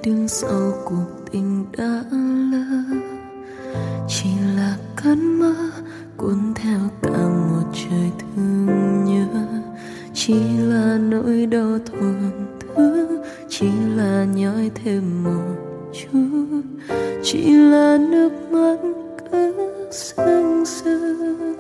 đứng sau cuộc tình đã lỡ, chỉ là cơn mơ cuốn theo cả một trời thương nhớ. Chỉ là nỗi đau thuần thứ, chỉ là nhói thêm một chút, chỉ là nước mắt cứ sưng sưng.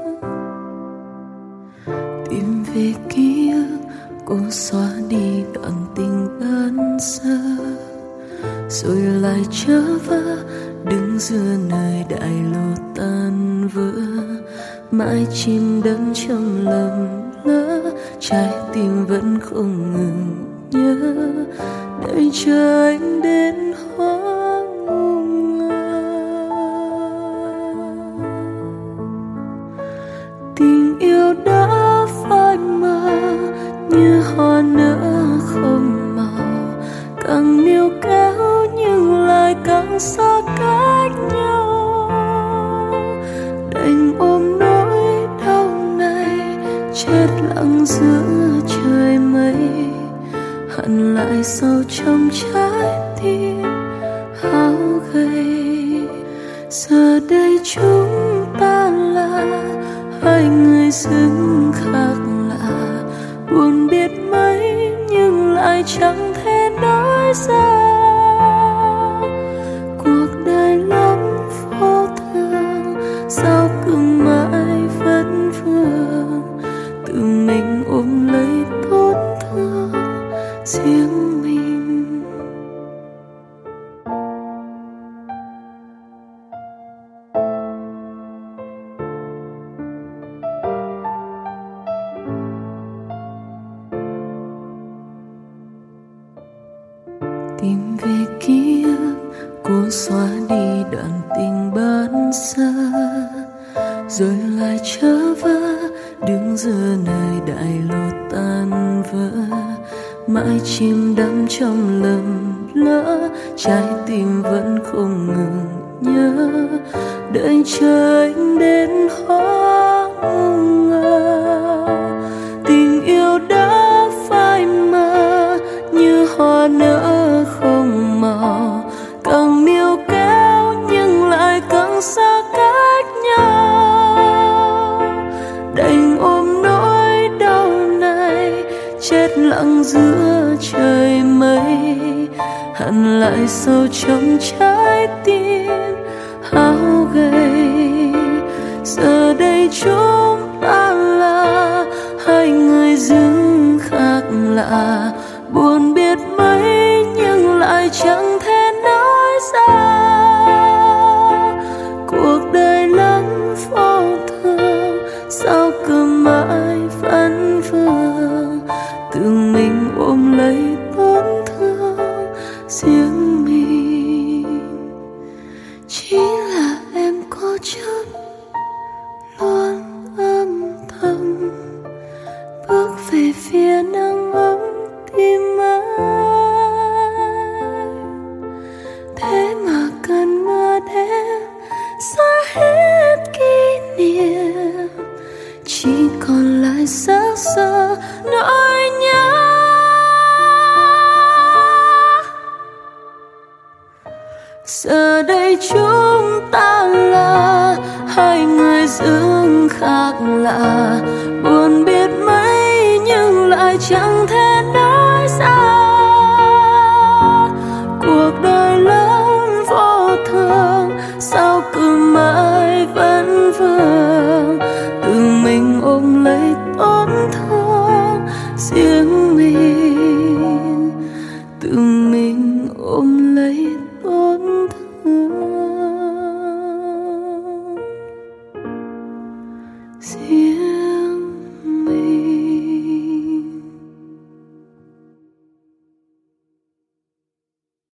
Tìm về ký ức, cô xóa đi đoạn tình đơn sơ, rồi lại trở vỡ đứng giữa nơi đại lộ tan vỡ. Mãi chìm đắm trong lầm lỡ, trái tim vẫn không ngừng nhớ, đợi chờ anh đến hoang ngơ. Tình yêu đã phai mờ như hoa nở không màu, càng níu kéo nhưng lại càng xa cách nhau. Đành ôm nỗi đau này chết lặng giữa trời mây, hằn lại sâu trong trái tim hao gầy. Giờ đây chúng ta là hai người dưng khác lạ, buồn biết mấy nhưng lại chẳng thể nói ra. Cuộc đời lắm vô thường, sao cứ mãi vẫn vương, tự mình ôm lấy tổn thương riêng mình. Tìm về ký ức, cô xóa đi đoạn tình ban sơ, rồi lại trở vỡ đứng giữa nơi đại lộ tan vỡ. Mãi chìm đắm trong lầm lỡ, trái tim vẫn không ngừng nhớ, đợi chờ anh đến hoang ngơ. Tình yêu đã phai mờ như hoa nở không màu, càng níu kéo nhưng lại càng xa cách nhau. Đành ôm nỗi đau này chết lặng giữa trời mây, hằn lại sâu trong trái tim hao gầy. Giờ đây chúng ta là hai người dưng khác lạ, buồn biết mấy nhưng lại chẳng thể nói ra. Cuộc đời lắm vô thường, sao cứ mãi vẫn vương, tự mình ôm lấy tổn thương riêng mình. Chỉ là em cố chấp luôn âm thầm bước về phía nắng ấm tim anh, thế mà cơn mưa đêm xóa hết kỷ niệm, chỉ còn lại xác xơ nỗi nhớ. Giờ đây chúng ta là hai người dưng khác lạ, buồn biết mấy nhưng lại chẳng thể nói ra. Cuộc đời lắm vô thường, sao cứ mãi vẫn vương, tự mình ôm lấy tổn thương riêng mình, tự mình ôm lấy tổn thương riêng.